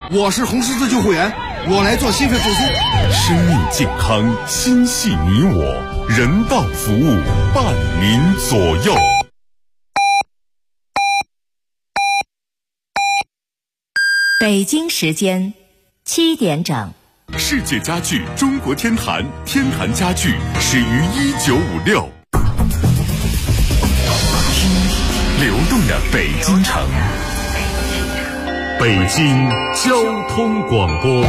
我是红十字救护员，我来做心肺复苏。 生命健康，心系你我，人道服务，伴您左右。 北京时间7点整。 世界家具中国天坛，天坛家具始于1956。流动的北京城，北京交通广播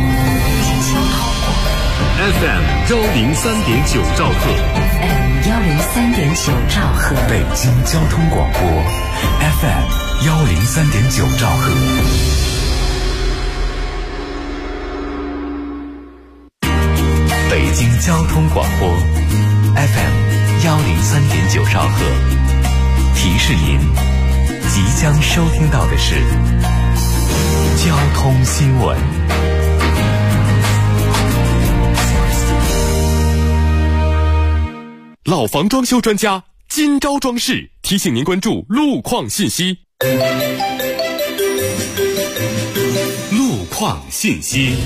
FM 103.9兆赫 103.9兆赫， 北京交通广播 FM 103.9兆赫。北京交通广播 FM 103.9兆赫，提示您即将收听到的是交通新闻。老房装修专家今朝装饰提醒您关注路况信息。路况信息。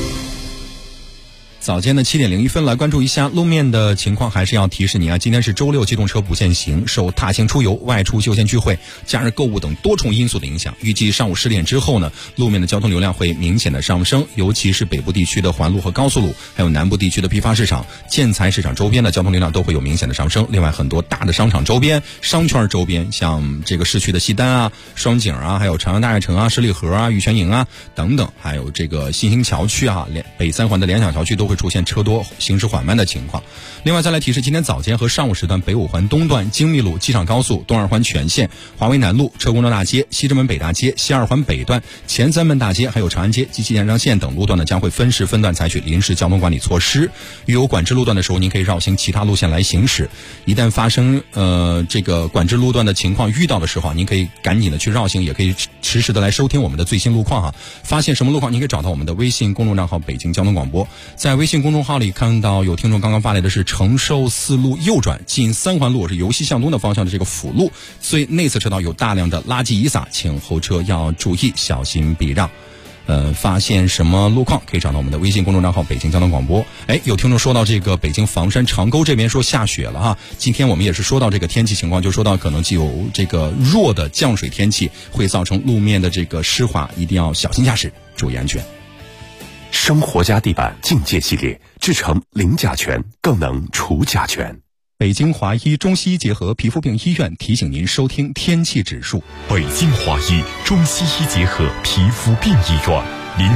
早间的7点01分，来关注一下路面的情况。还是要提示您啊，今天是周六，机动车不限行，受踏青出游、外出休闲聚会、假日购物等多重因素的影响，预计上午10点之后呢，路面的交通流量会明显的上升，尤其是北部地区的环路和高速路，还有南部地区的批发市场、建材市场周边的交通流量都会有明显的上升。另外，很多大的商场周边、商圈周边，像这个市区的西单啊、双井啊，还有长阳大悦城啊、十里河啊、玉泉营啊等等，还有这个新兴桥区啊、北三环的联想桥区都会出现车多、行驶缓慢的情况。另外再来提示，今天早间和上午时段，北五环东段、京密路、机场高速、东二环全线、华为南路、车公庙大街、西直门北大街、西二环北段、前三门大街，还有长安街及其延长线等路段呢，将会分时分段采取临时交通管理措施。遇有管制路段的时候，您可以绕行其他路线来行驶。一旦发生这个管制路段的情况遇到的时候，您可以赶紧的去绕行，也可以实时的来收听我们的最新路况啊。发现什么路况，您可以找到我们的微信公众账号北京交通广播。在微信公众号里看到有听众刚刚发来的是承寿四路右转进三环路，是由西向东的方向的这个辅路，所以内侧车道有大量的垃圾遗撒，请后车要注意小心避让。发现什么路况可以找到我们的微信公众账号北京交通广播。有听众说到这个北京房山长沟这边说下雪了哈，今天我们也是说到这个天气情况，就说到可能既有这个弱的降水天气，会造成路面的这个湿滑，一定要小心驾驶，注意安全。 生活家地板境界系列，制成零甲醛，更能除甲醛。 北京华医中西医结合皮肤病医院提醒您收听天气指数。 北京华医中西医结合皮肤病医院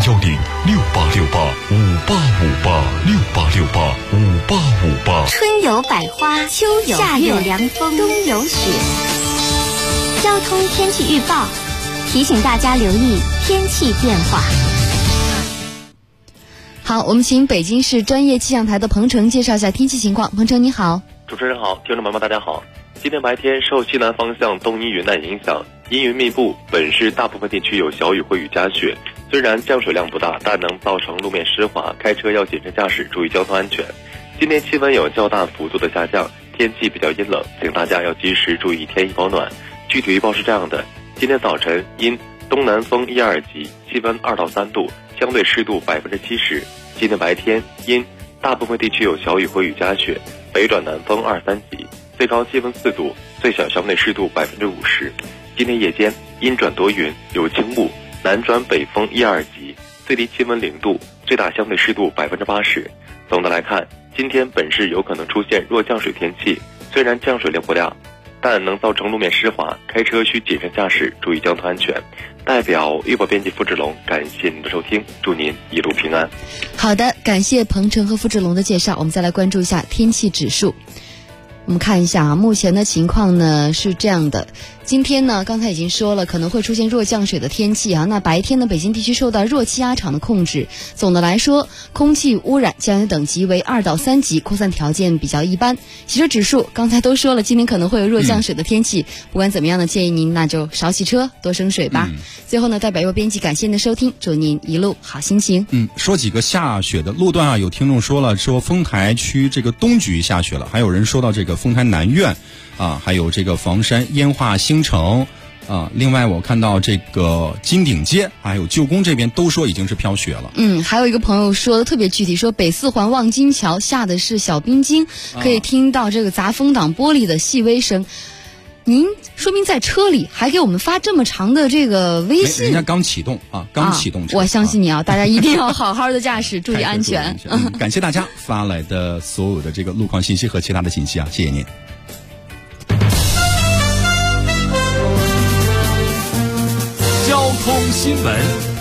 ，0106868586868685858。 春有百花，秋有夏有凉风，冬有雪。交通天气预报提醒大家留意天气变化。 好，我们请北京市专业气象台的彭程介绍一下天气情况。彭程你好。 主持人好，听众朋友们大家好。今天白天受西南方向东移云带影响，阴云密布，本市大部分地区有小雨或雨夹雪。虽然降水量不大，但能造成路面湿滑，开车要谨慎驾驶，注意交通安全。今天气温有较大幅度的下降，天气比较阴冷，请大家要及时注意添衣保暖。具体预报是这样的：今天早晨阴，东南风1、2级，气温2到3度，相对湿度70%。今天白天阴，大部分地区有小雨或雨夹雪，北转南风2、3级，最高气温4度，最小相对湿度50%。今天夜间阴转多云，有轻雾，南转北风1、2级，最低气温0度，最大相对湿度80%。总的来看，今天本市有可能出现弱降水天气，虽然降水量不大，但能造成路面湿滑，开车需谨慎驾驶，注意交通安全。代表预报编辑付志龙，感谢您的收听，祝您一路平安。 好的，感谢彭程和付志龙的介绍。我们再来关注一下天气指数。我们看一下啊，目前的情况呢是这样的。今天呢，刚才已经说了，可能会出现弱降水的天气啊。那白天呢，北京地区受到弱气压场的控制，总的来说，空气污染降水等级为2到3级，扩散条件比较一般。洗车指数刚才都说了，今天可能会有弱降水的天气，不管怎么样呢，建议您那就少洗车，多省水吧。最后呢，代表优编辑感谢您的收听，祝您一路好心情。 说几个下雪的路段啊，有听众说了，说丰台区这个东局下雪了，还有人说到这个丰台南苑啊，还有这个房山烟化新城， 另外我看到这个金鼎街还有旧宫这边都说已经是飘雪了。 还有一个朋友说的特别具体，说北四环望京桥下的是小冰晶，可以听到这个砸风挡玻璃的细微声。您说明在车里还给我们发这么长的这个微信， 人家刚启动刚启动车， 我相信你大家一定要好好的驾驶，注意安全。 感谢大家发来的所有的这个路况信息和其他的信息谢谢您。 交通新闻。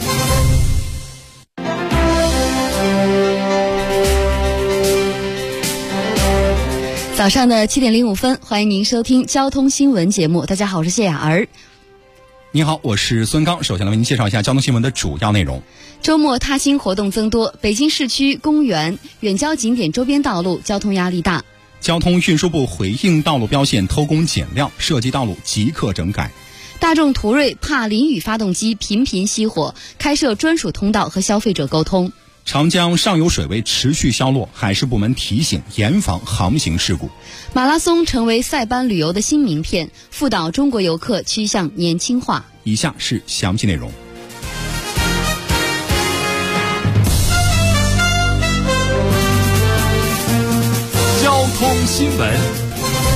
早上的7点05分，欢迎您收听交通新闻节目。大家好，我是谢雅儿。 你好，我是孙刚。首先来为您介绍一下交通新闻的主要内容。 周末踏青活动增多，北京市区公园、远郊景点周边道路交通压力大。 交通运输部回应道路标线偷工减料，涉及道路即刻整改。 大众途锐怕淋雨发动机频频熄火，开设专属通道和消费者沟通。 长江上游水位持续消落，海事部门提醒严防航行事故。 马拉松成为塞班旅游的新名片，辅导中国游客趋向年轻化。 以下是详细内容。 交通新闻。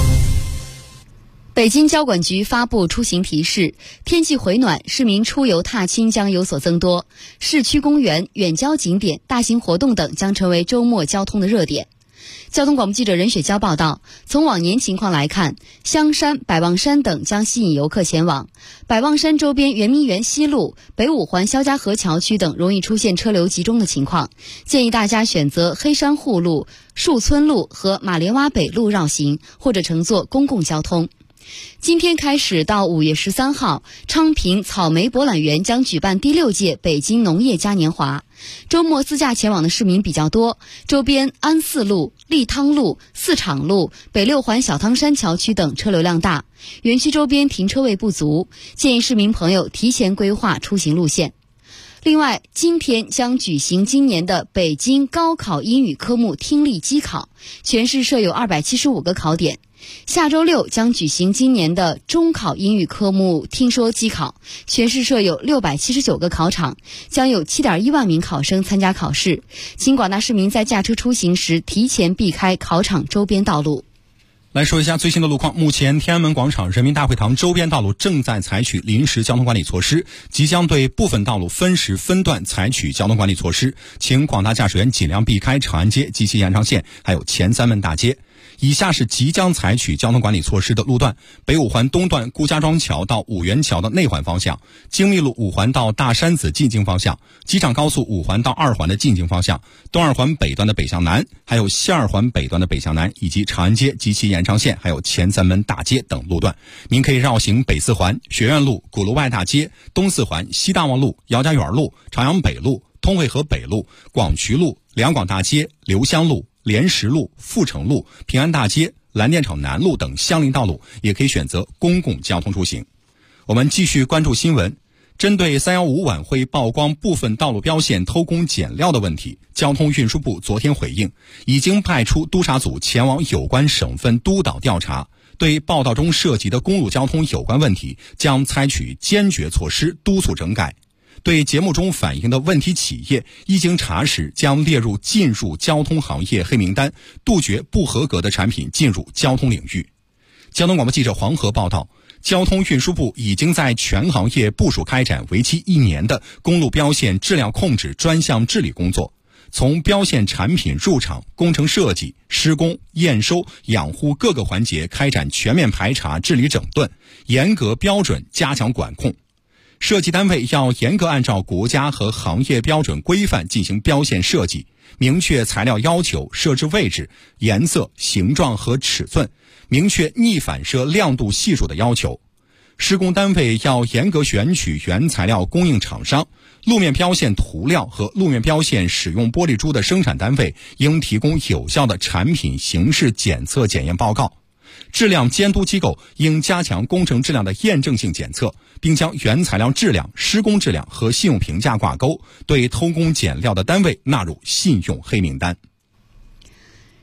北京交管局发布出行提示，天气回暖，市民出游踏青将有所增多，市区公园、远郊景点、大型活动等将成为周末交通的热点。交通广播记者任雪娇报道，从往年情况来看，香山、百望山等将吸引游客前往。百望山周边圆明园西路、北五环肖家河桥区等容易出现车流集中的情况，建议大家选择黑山护路、树村路和马连洼北路绕行，或者乘坐公共交通。今天开始到5月13号，昌平草莓博览园将举办第6届北京农业嘉年华。周末自驾前往的市民比较多，周边安四路、利汤路、四厂路、北6环小汤山桥区等车流量大，园区周边停车位不足，建议市民朋友提前规划出行路线。另外，今天将举行今年的北京高考英语科目听力机考，全市设有275个考点。下周6将举行今年的中考英语科目听说机考，全市设有679个考场，将有7.1万名考生参加考试。请广大市民在驾车出行时提前避开考场周边道路。 来说一下最新的路况。目前天安门广场、人民大会堂周边道路正在采取临时交通管理措施，即将对部分道路分时分段采取交通管理措施，请广大驾驶员尽量避开长安街及其延长线，还有前三门大街。以下是即将采取交通管理措施的路段：北五环东段顾家庄桥到五元桥的内环方向，精密路5环到大山子进京方向，机场高速5环到2环的进京方向，东2环北段的北向南，还有西2环北段的北向南，以及长安街及其延长线，还有前三门大街等路段。您可以绕行北4环、学院路、鼓楼外大街、东4环、西大望路、姚家园路、朝阳北路、通惠河北路、广渠路、两广大街、留香路、莲石路、阜成路、平安大街、蓝电厂南路等相邻道路，也可以选择公共交通出行。我们继续关注新闻。针对315晚会曝光部分道路标线偷工减料的问题，交通运输部昨天回应，已经派出督察组前往有关省份督导调查，对报道中涉及的公路交通有关问题将采取坚决措施督促整改。对节目中反映的问题企业，一经查实将列入进入交通行业黑名单，杜绝不合格的产品进入交通领域。交通广播记者黄河报道，交通运输部已经在全行业部署开展为期1年的公路标线质量控制专项治理工作，从标线产品入场、工程设计、施工、验收、养护各个环节开展全面排查、治理整顿，严格标准加强管控。设计单位要严格按照国家和行业标准规范进行标线设计，明确材料要求、设置位置、颜色、形状和尺寸，明确逆反射亮度系数的要求。施工单位要严格选取原材料供应厂商，路面标线涂料和路面标线使用玻璃珠的生产单位应提供有效的产品形式检测检验报告。质量监督机构应加强工程质量的验证性检测，并将原材料质量、施工质量和信用评价挂钩，对偷工减料的单位纳入信用黑名单。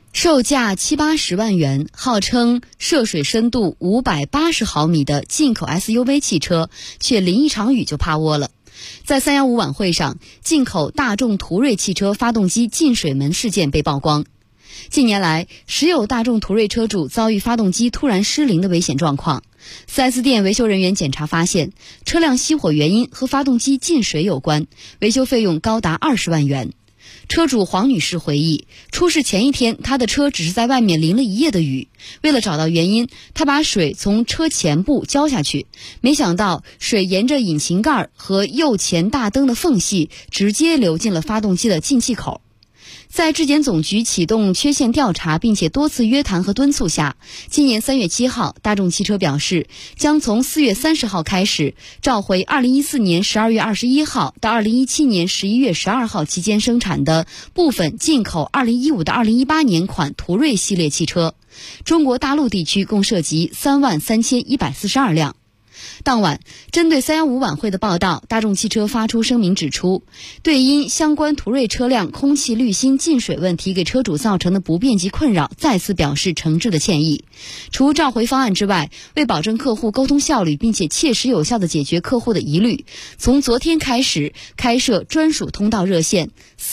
售价70-80万元，号称涉水深度580毫米的进口 SUV 汽车，却淋一场雨就趴窝了。在315晚会上，进口大众途锐汽车发动机进水门事件被曝光。近年来，时有大众途锐车主遭遇发动机突然失灵的危险状况。4S 店维修人员检查发现，车辆熄火原因和发动机进水有关，维修费用高达20万元。车主黄女士回忆，出事前一天，她的车只是在外面淋了一夜的雨。为了找到原因，她把水从车前部浇下去，没想到水沿着引擎盖和右前大灯的缝隙，直接流进了发动机的进气口。在质检总局启动缺陷调查并且多次约谈和敦促下，今年3月7号，大众汽车表示将从4月30号开始召回2014年12月21号到2017年11月12号期间生产的部分进口2015到2018年款途锐系列汽车，中国大陆地区共涉及33142辆。当晚，针对315晚会的报道，大众汽车发出声明指出，对因相关途锐车辆空气滤芯进水问题给车主造成的不便及困扰，再次表示诚挚的歉意。除召回方案之外，为保证客户沟通效率并且切实有效地解决客户的疑虑，从昨天开始开设专属通道热线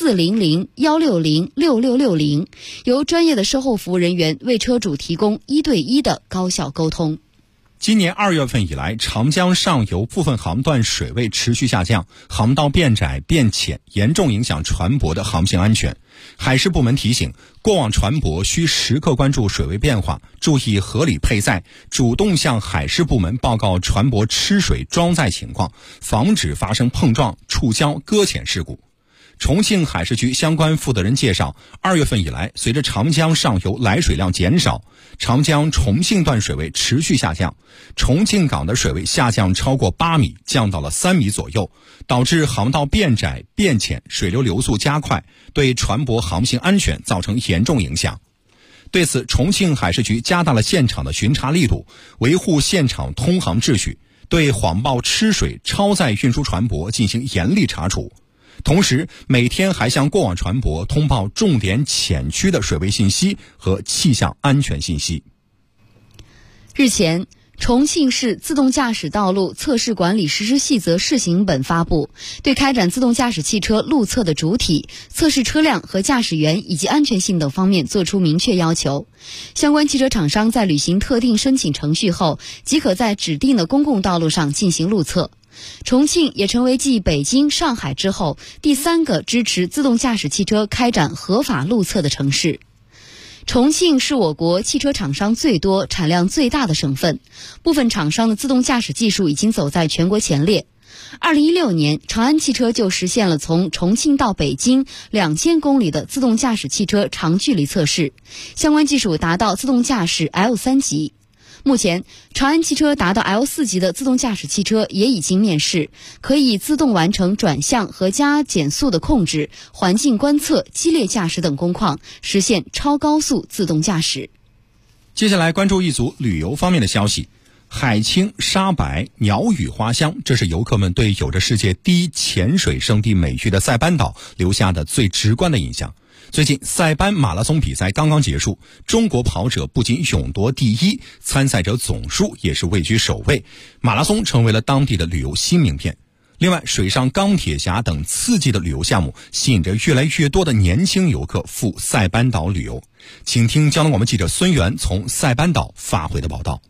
400-160-6660，由专业的售后服务人员为车主提供1对1的高效沟通。 今年2月份以来，长江上游部分航段水位持续下降，航道变窄变浅，严重影响船舶的航行安全。海事部门提醒，过往船舶需时刻关注水位变化，注意合理配载，主动向海事部门报告船舶吃水装载情况，防止发生碰撞、触礁、搁浅事故。重庆海事局相关负责人介绍，2月份以来，随着长江上游来水量减少，长江重庆段水位持续下降，重庆港的水位下降超过8米，降到了3米左右，导致航道变窄变浅，水流流速加快，对船舶航行安全造成严重影响。对此，重庆海事局加大了现场的巡查力度，维护现场通航秩序，对谎报吃水超载运输船舶进行严厉查处。同时，每天还向过往船舶通报重点浅区的水位信息和气象安全信息。 日前，重庆市自动驾驶道路测试管理实施细则试行本发布，对开展自动驾驶汽车路测的主体、测试车辆和驾驶员以及安全性等方面作出明确要求。相关汽车厂商在履行特定申请程序后，即可在指定的公共道路上进行路测。重庆也成为继北京、上海之后第3个支持自动驾驶汽车开展合法路测的城市。重庆是我国汽车厂商最多、产量最大的省份，部分厂商的自动驾驶技术已经走在全国前列。2016年，长安汽车就实现了从重庆到北京2000公里的自动驾驶汽车长距离测试，相关技术达到自动驾驶 L3 级。目前，长安汽车达到 L4 级的自动驾驶汽车也已经面世，可以自动完成转向和加减速的控制、环境观测、激烈驾驶等工况，实现超高速自动驾驶。 接下来关注一组旅游方面的消息。海清、沙白、鸟语花香，这是游客们对有着世界第一潜水圣地美誉的塞班岛留下的最直观的印象。最近塞班马拉松比赛刚刚结束，中国跑者不仅勇夺第1，参赛者总数也是位居首位，马拉松成为了当地的旅游新名片。另外，水上钢铁侠等刺激的旅游项目吸引着越来越多的年轻游客赴塞班岛旅游。请听交通广播记者孙源从塞班岛发回的报道。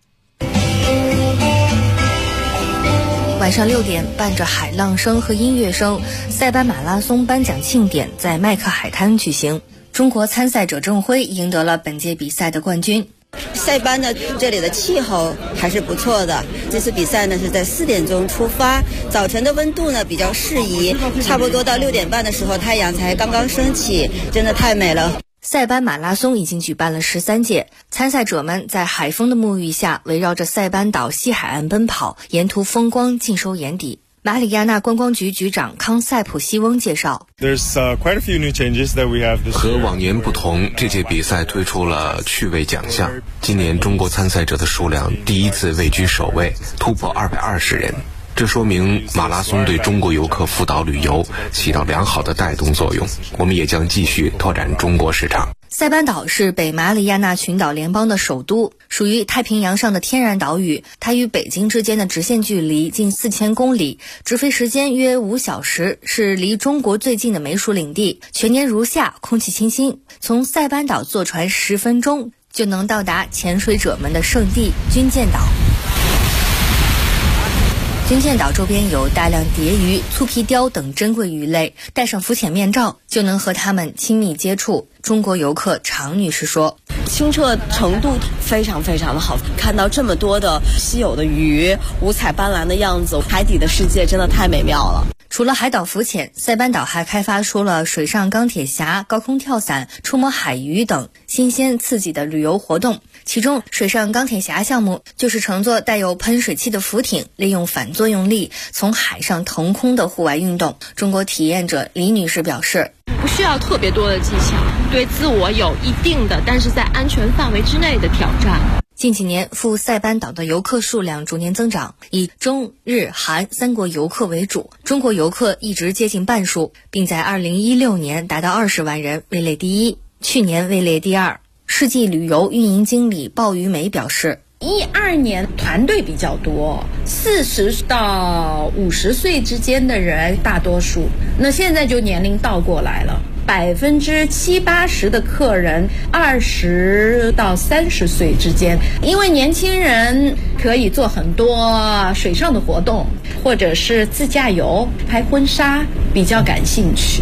晚上6点，伴着海浪声和音乐声，塞班马拉松颁奖庆典在麦克海滩举行。中国参赛者郑辉赢得了本届比赛的冠军。 塞班的这里的气候还是不错的，这次比赛呢是在4点钟出发，早晨的温度呢比较适宜，差不多到6点半的时候太阳才刚刚升起，真的太美了。 塞班马拉松已经举办了13届，参赛者们在海风的沐浴下，围绕着塞班岛西海岸奔跑，沿途风光尽收眼底。马里亚纳观光局局长康塞普西翁介绍， 和往年不同，这届比赛推出了趣味奖项。今年中国参赛者的数量第1次位居首位，突破220人。这说明马拉松对中国游客赴岛旅游起到良好的带动作用，我们也将继续拓展中国市场。 塞班岛是北马里亚纳群岛联邦的首都，属于太平洋上的天然岛屿。它与北京之间的直线距离近4000公里，直飞时间约5小时，是离中国最近的美属领地。全年如夏，空气清新。从塞班岛坐船10分钟就能到达潜水者们的圣地军舰岛。军舰岛周边有大量蝶鱼、粗皮鲷等珍贵鱼类，戴上浮潜面罩就能和它们亲密接触。中国游客常女士说， 清澈程度非常非常的好，看到这么多的稀有的鱼，五彩斑斓的样子，海底的世界真的太美妙了。 除了海岛浮潜，塞班岛还开发出了水上钢铁侠、高空跳伞、触摸海鱼等新鲜刺激的旅游活动。其中水上钢铁侠项目就是乘坐带有喷水器的浮艇，利用反作用力从海上腾空的户外运动。中国体验者李女士表示， 不需要特别多的技巧，对自我有一定的但是在安全范围之内的挑战。 近几年赴塞班岛的游客数量逐年增长，以中日韩3国游客为主，中国游客一直接近半数，并在2016年达到20万人，位列第一，去年位列第二。世纪旅游运营经理鲍于梅表示 ，12年团队比较多，40到50岁之间的人大多数，那现在就年龄倒过来了，70-80%的客人20到30岁之间，因为年轻人可以做很多水上的活动，或者是自驾游、拍婚纱，比较感兴趣。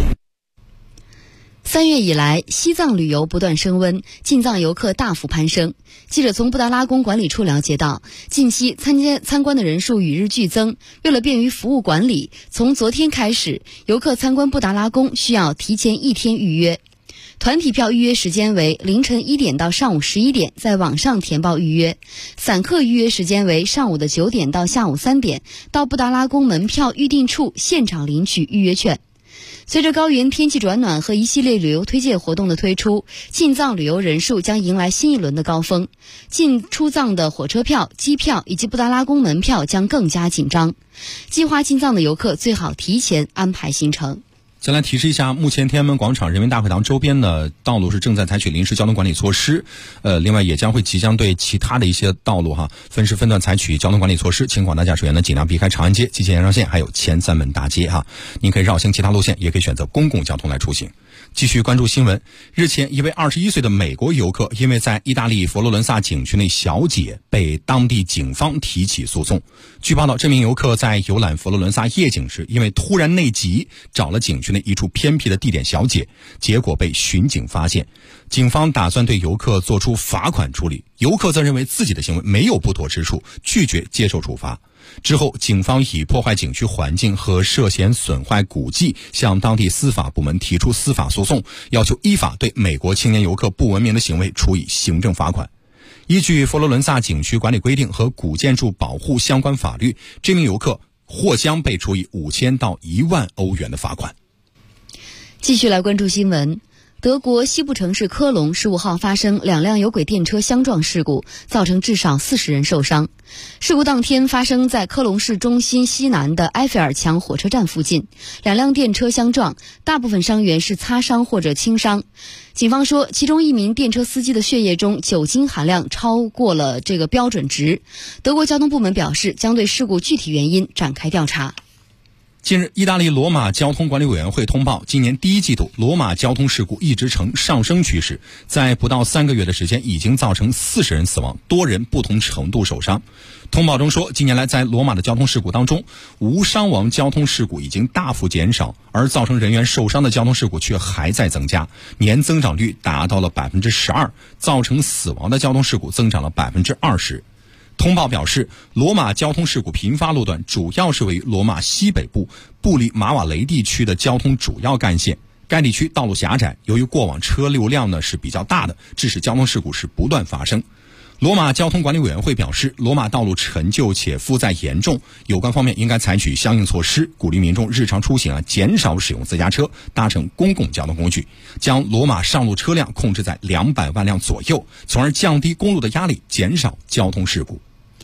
3月以来，西藏旅游不断升温，进藏游客大幅攀升。记者从布达拉宫管理处了解到，近期参观的人数与日俱增。为了便于服务管理，从昨天开始，游客参观布达拉宫需要提前1天预约。团体票预约时间为凌晨1点到上午11点，在网上填报预约。散客预约时间为上午的9点到下午3点，到布达拉宫门票预订处现场领取预约券。随着高原天气转暖和一系列旅游推介活动的推出，进藏旅游人数将迎来新一轮的高峰。进出藏的火车票、机票以及布达拉宫门票将更加紧张。计划进藏的游客最好提前安排行程。 再来提示一下，目前天安门广场、人民大会堂周边的道路是正在采取临时交通管理措施，另外也将会即将对其他的一些道路分时分段采取交通管理措施，请广大驾驶员呢尽量避开长安街、集贤沿线还有前3门大街您可以绕行其他路线，也可以选择公共交通来出行。继续关注新闻，日前一位21岁的美国游客因为在意大利佛罗伦萨景区内小解，被当地警方提起诉讼。据报道，这名游客在游览佛罗伦萨夜景时，因为突然内急，找了景区内一处偏僻的地点小解，结果被巡警发现。警方打算对游客做出罚款处理，游客则认为自己的行为没有不妥之处，拒绝接受处罚。之后，警方以破坏景区环境和涉嫌损坏古迹向当地司法部门提出司法诉讼，要求依法对美国青年游客不文明的行为处以行政罚款。依据佛罗伦萨景区管理规定和古建筑保护相关法律，这名游客或将被处以5000到1万欧元的罚款。 继续来关注新闻。德国西部城市科隆15号发生2辆有轨电车相撞事故，造成至少40人受伤。事故当天发生在科隆市中心西南的埃菲尔墙火车站附近，2辆电车相撞，大部分伤员是擦伤或者轻伤。警方说，其中一名电车司机的血液中酒精含量超过了这个标准值。德国交通部门表示，将对事故具体原因展开调查。 近日，意大利罗马交通管理委员会通报，今年第1季度罗马交通事故一直呈上升趋势，在不到3个月的时间已经造成40人死亡，多人不同程度受伤。通报中说，近年来在罗马的交通事故当中，无伤亡交通事故已经大幅减少，而造成人员受伤的交通事故却还在增加，年增长率达到了12%，造成死亡的交通事故增长了20%。通报表示，罗马交通事故频发路段主要是位于罗马西北部布里马瓦雷地区的交通主要干线，该地区道路狭窄，由于过往车流量呢是比较大的，致使交通事故是不断发生。罗马交通管理委员会表示，罗马道路陈旧且负载严重，有关方面应该采取相应措施，鼓励民众日常出行减少使用私家车，搭乘公共交通工具，将罗马上路车辆控制在200万辆左右，从而降低公路的压力，减少交通事故。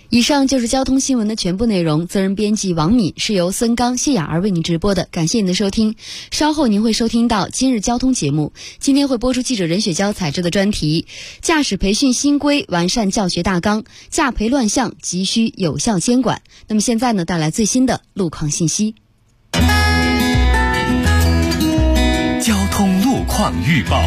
以上就是交通新闻的全部内容，责任编辑王敏，是由孙刚、谢雅儿为您直播的，感谢您的收听。稍后您会收听到今日交通节目，今天会播出记者任雪娇采制的专题，驾驶培训新规完善教学大纲，驾培乱象急需有效监管。那么现在呢，带来最新的路况信息。 交通路况预报。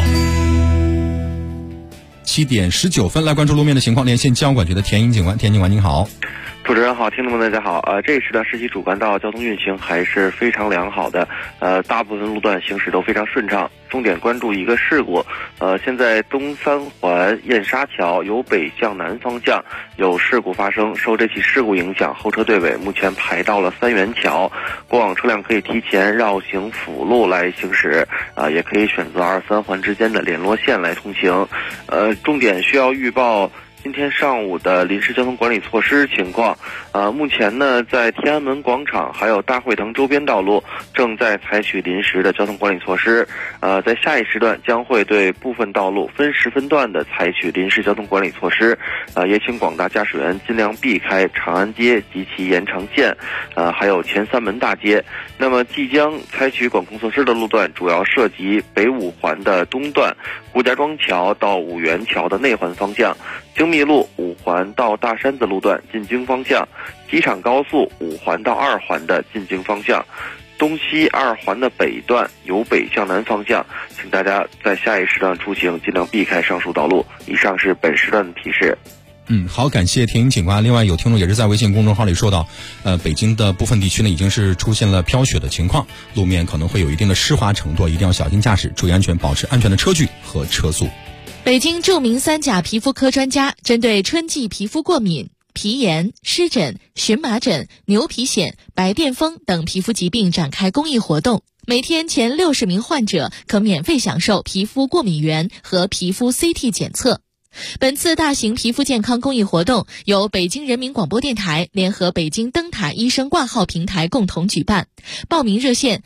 7点19分，来关注路面的情况，连线交管局的田英警官。田警官您好。 主持人好，听众们大家好。这一时段市区主干道交通运行还是非常良好的，大部分路段行驶都非常顺畅。重点关注一个事故，现在东三环燕莎桥由北向南方向有事故发生，受这起事故影响，后车队尾目前排到了三元桥，过往车辆可以提前绕行辅路来行驶，也可以选择2、3环之间的联络线来通行。重点需要预报今天上午的临时交通管理措施情况。目前呢，在天安门广场还有大会堂周边道路正在采取临时的交通管理措施。在下一时段将会对部分道路分时分段的采取临时交通管理措施。也请广大驾驶员尽量避开长安街及其延长线，还有前三门大街。那么即将采取管控措施的路段主要涉及北5环的东段，顾家庄桥到五元桥的内环方向，精密路5环到大山子路段进京方向，机场高速5环到2环的进京方向，东西2环的北段由北向南方向，请大家在下一时段出行尽量避开上述道路。以上是本时段的提示。 好，感谢田英警官。另外有听众也是在微信公众号里说到，北京的部分地区呢已经是出现了飘雪的情况，路面可能会有一定的湿滑程度，一定要小心驾驶，注意安全，保持安全的车距和车速。 北京著名3甲皮肤科专家针对春季皮肤过敏、皮炎、湿疹、荨麻疹、牛皮癣、白癜风等皮肤疾病展开公益活动，每天前60名患者可免费享受皮肤过敏原和皮肤 CT 检测。本次大型皮肤健康公益活动由北京人民广播电台联合北京灯塔医生挂号平台共同举办，报名热线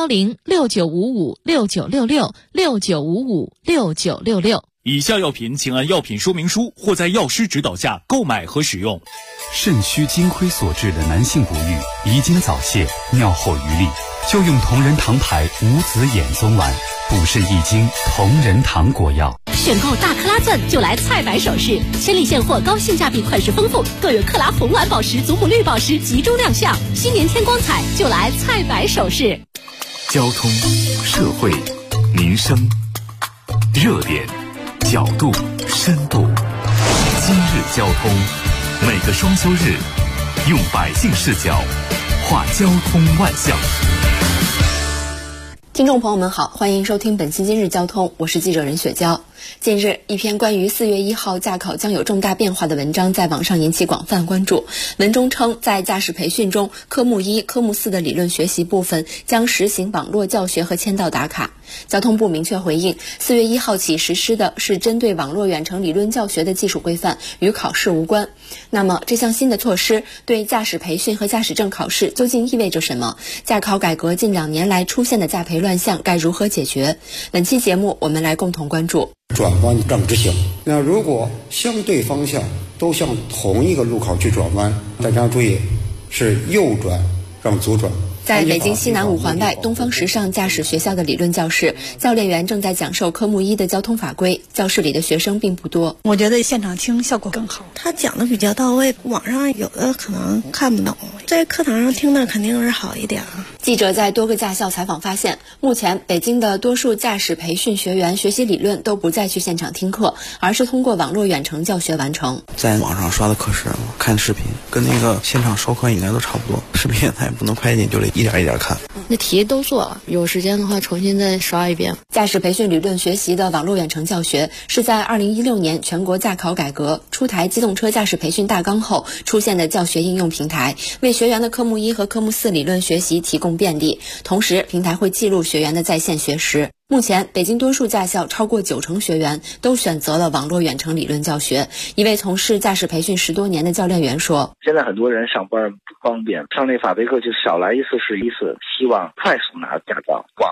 010-6955-6966 以下药品请按药品说明书或在药师指导下购买和使用。 肾虚金亏所致的男性不育、遗精早泄、尿后余力，就用同仁堂牌无子衍宗丸，补肾益精，同仁堂果药。 选购大克拉钻就来菜百首饰，千里现货，高性价比，款式丰富，更有克拉红蓝宝石、祖母绿宝石集中亮相。新年添光彩，就来菜百首饰。 交通、社会、民生、热点、角度、深度。今日交通，每个双休日，用百姓视角画交通万象。 听众朋友们好，欢迎收听本期今日交通，我是记者任雪娇。近日，一篇关于4月1号驾考将有重大变化的文章在网上引起广泛关注。文中称，在驾驶培训中，科目1、科目4的理论学习部分将实行网络教学和签到打卡。交通部明确回应，4月1号起实施的是针对网络远程理论教学的技术规范，与考试无关。那么，这项新的措施对驾驶培训和驾驶证考试究竟意味着什么？驾考改革近2年来出现的驾培乱象该如何解决？本期节目我们来共同关注。 转弯让直行，那如果相对方向都向同一个路口去转弯，大家注意是右转让左转。 在北京西南5环外东方时尚驾驶学校的理论教室，教练员正在讲授科目1的交通法规，教室里的学生并不多。 我觉得现场听效果更好， 他讲的比较到位，网上有的可能看不懂，在课堂上听的肯定是好一点。 记者在多个驾校采访发现，目前北京的多数驾驶培训学员学习理论都不再去现场听课，而是通过网络远程教学完成。 在网上刷的课时，看视频跟那个现场授课应该都差不多，视频它也不能快进，就得一点一点看。 那题都做了，有时间的话重新再刷一遍。 驾驶培训理论学习的网络远程教学是在2016年全国驾考改革出台机动车驾驶培训大纲后出现的教学应用平台，为学员的科目1和科目4理论学习提供便利，同时平台会记录学员的在线学时。目前，北京多数驾校超过90%学员都选择了网络远程理论教学。一位从事驾驶培训10多年的教练员说：“ 现在很多人上班不方便，上那法培课就少来一次是一次，希望快速拿驾照。网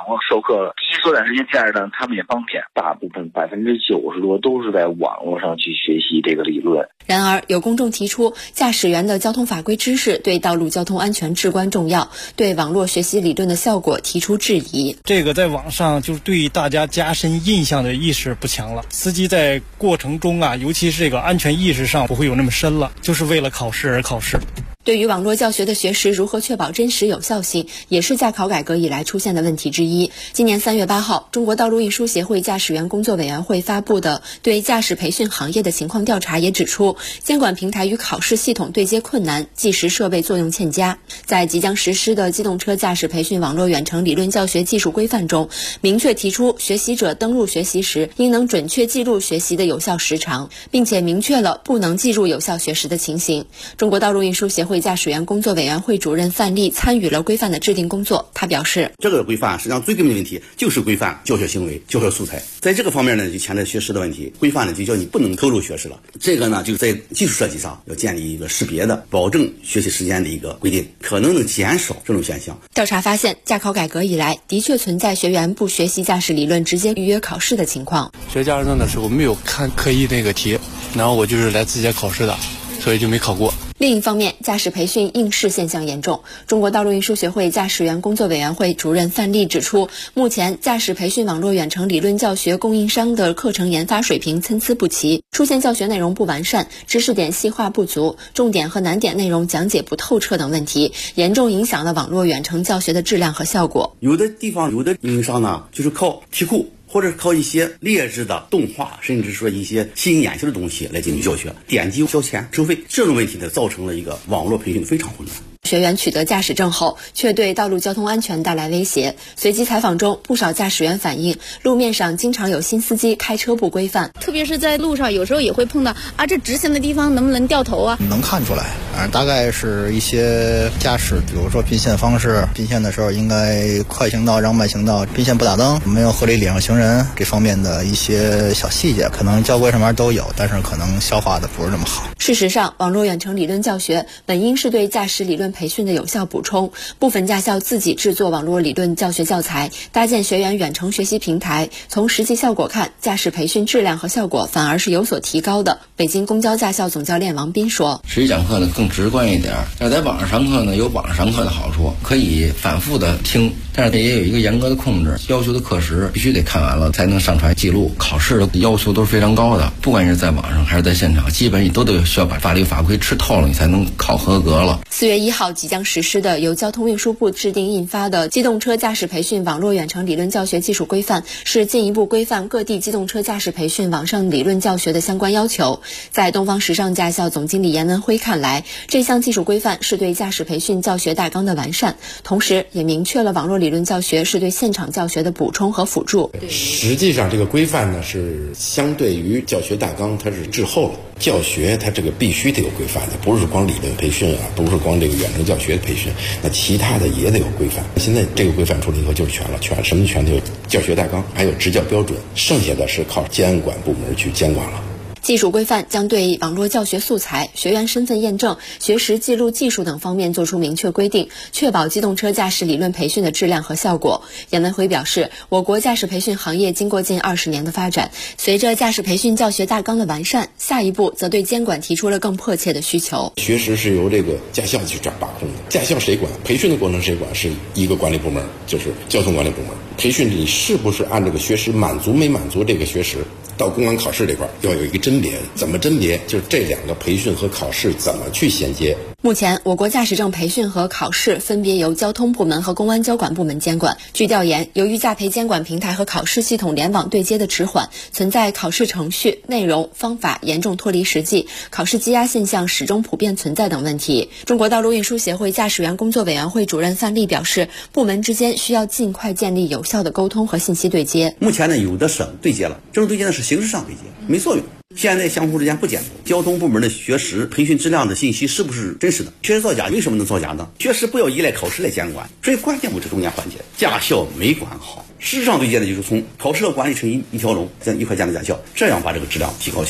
络授课了。第一，缩短时间；第二呢，他们也方便。大部分90%多都是在网络上去学习这个理论。 然而，有公众提出，驾驶员的交通法规知识对道路交通安全至关重要，对网络学习理论的效果提出质疑。 这个在网上就是对大家加深印象的意识不强了，司机在过程中尤其是这个安全意识上不会有那么深了，就是为了考试而考试。 对于网络教学的学识如何确保真实有效性，也是驾考改革以来出现的问题之一。今年3月8号，中国道路运输协会驾驶员工作委员会发布的对驾驶培训行业的情况调查也指出，监管平台与考试系统对接困难，计时设备作用欠佳。在即将实施的机动车驾驶培训网络远程理论教学技术规范中，明确提出学习者登录学习时应能准确记录学习的有效时长，并且明确了不能计入有效学时的情形。中国道路运输协会驾驶员工作委员会主任范丽参与了规范的制定工作。他表示， 这个规范实际上最根本的问题就是规范教学行为、教学素材。在这个方面呢，就牵扯学时的问题，规范呢就叫你不能透露学时了。这个呢，就是在技术设计上要建立一个识别的、保证学习时间的一个规定，可能能减少这种现象。 调查发现，驾考改革以来，的确存在学员不学习驾驶理论直接预约考试的情况。 学驾驶证的时候没有看课一那个题，然后我就是来自己考试的，所以就没考过。 另一方面，驾驶培训应试现象严重。中国道路运输协会驾驶员工作委员会主任范丽指出，目前驾驶培训网络远程理论教学供应商的课程研发水平参差不齐，出现教学内容不完善、知识点细化不足、重点和难点内容讲解不透彻等问题，严重影响了网络远程教学的质量和效果。 有的地方有的供应商呢，就是靠题库或者靠一些劣质的动画，甚至说一些吸引眼球的东西来进行教学，点击交钱收费，这种问题呢，造成了一个网络培训非常混乱。 学员取得驾驶证后，却对道路交通安全带来威胁。随机采访中，不少驾驶员反映，路面上经常有新司机开车不规范， 特别是在路上，有时候也会碰到这直行的地方能不能掉头啊？ 能看出来，大概是一些驾驶，比如说并线方式，并线的时候应该快行道让慢行道，并线不打灯，没有合理礼让行人，这方面的一些小细节，可能交规上面都有，但是可能消化的不是那么好。 事实上，网络远程理论教学本应是对驾驶理论培训的有效补充，部分驾校自己制作网络理论教学教材，搭建学员远程学习平台，从实际效果看，驾驶培训质量和效果反而是有所提高的。北京公交驾校总教练王斌说， 实际讲课呢更直观一点，但在网上上课呢有网上上课的好处，可以反复的听，但是也有一个严格的控制，要求的课时必须得看完了才能上传记录。考试的要求都是非常高的，不管是在网上还是在现场，基本你都得需要把法律法规吃透了，你才能考合格了。 4月1号即将实施的由交通运输部制定印发的《机动车驾驶培训网络远程理论教学技术规范》，是进一步规范各地机动车驾驶培训网上理论教学的相关要求。在东方时尚驾校总经理严文辉看来，这项技术规范是对驾驶培训教学大纲的完善，同时也明确了网络理论教学是对现场教学的补充和辅助。 实际上这个规范呢是相对于教学大纲它是滞后了，教学它这个必须得有规范的，不是光理论培训不是光这个远程教学培训，那其他的也得有规范。现在这个规范出来以后就是全了，什么全都有，教学大纲还有执教标准，剩下的是靠监管部门去监管了。 技术规范将对网络教学素材、学员身份验证、学时记录技术等方面作出明确规定，确保机动车驾驶理论培训的质量和效果。严文辉表示，我国驾驶培训行业经过近20年的发展，随着驾驶培训教学大纲的完善，下一步则对监管提出了更迫切的需求。 学时是由这个驾校去把控的，驾校谁管？培训的过程谁管？是一个管理部门，就是交通管理部门。培训你是不是按这个学时满足没满足这个学时？到公安考试这块要有一个甄别，怎么甄别？就是这两个培训和考试怎么去衔接。 目前，我国驾驶证培训和考试分别由交通部门和公安交管部门监管。据调研，由于驾培监管平台和考试系统联网对接的迟缓，存在考试程序、内容、方法严重脱离实际，考试积压现象始终普遍存在等问题。中国道路运输协会驾驶员工作委员会主任范丽表示，部门之间需要尽快建立有效的沟通和信息对接。 目前呢，有的省对接了，这种对接呢是形式上对接，没作用。现在相互之间不监督，交通部门的学时培训质量的信息是不是真实的？学时造假为什么能造假呢？确实不要依赖考试来监管，所以关键不是中间环节，驾校没管好。事实上对接的就是从考试和管理成一条龙，这样一块建的驾校，这样把这个质量提高起来。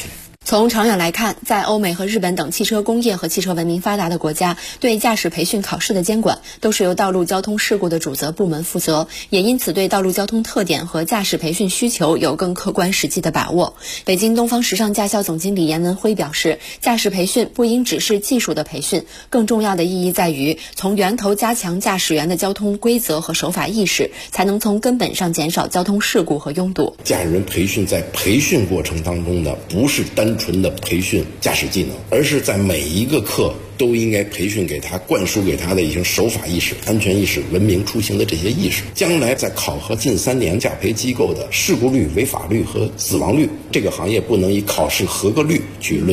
从长远来看，在欧美和日本等汽车工业和汽车文明发达的国家，对驾驶培训考试的监管都是由道路交通事故的主责部门负责，也因此对道路交通特点和驾驶培训需求有更客观实际的把握。北京东方时尚驾校总经理严文辉表示，驾驶培训不应只是技术的培训，更重要的意义在于从源头加强驾驶员的交通规则和守法意识，才能从根本上减少交通事故和拥堵。 驾驶员培训在培训过程当中呢，不是单纯的培训驾驶技能，而是在每一个课都应该培训给他、灌输给他的一些守法意识、安全意识、文明出行的这些意识。将来在考核近3年驾培机构的事故率、违法率和死亡率，这个行业不能以考试合格率去论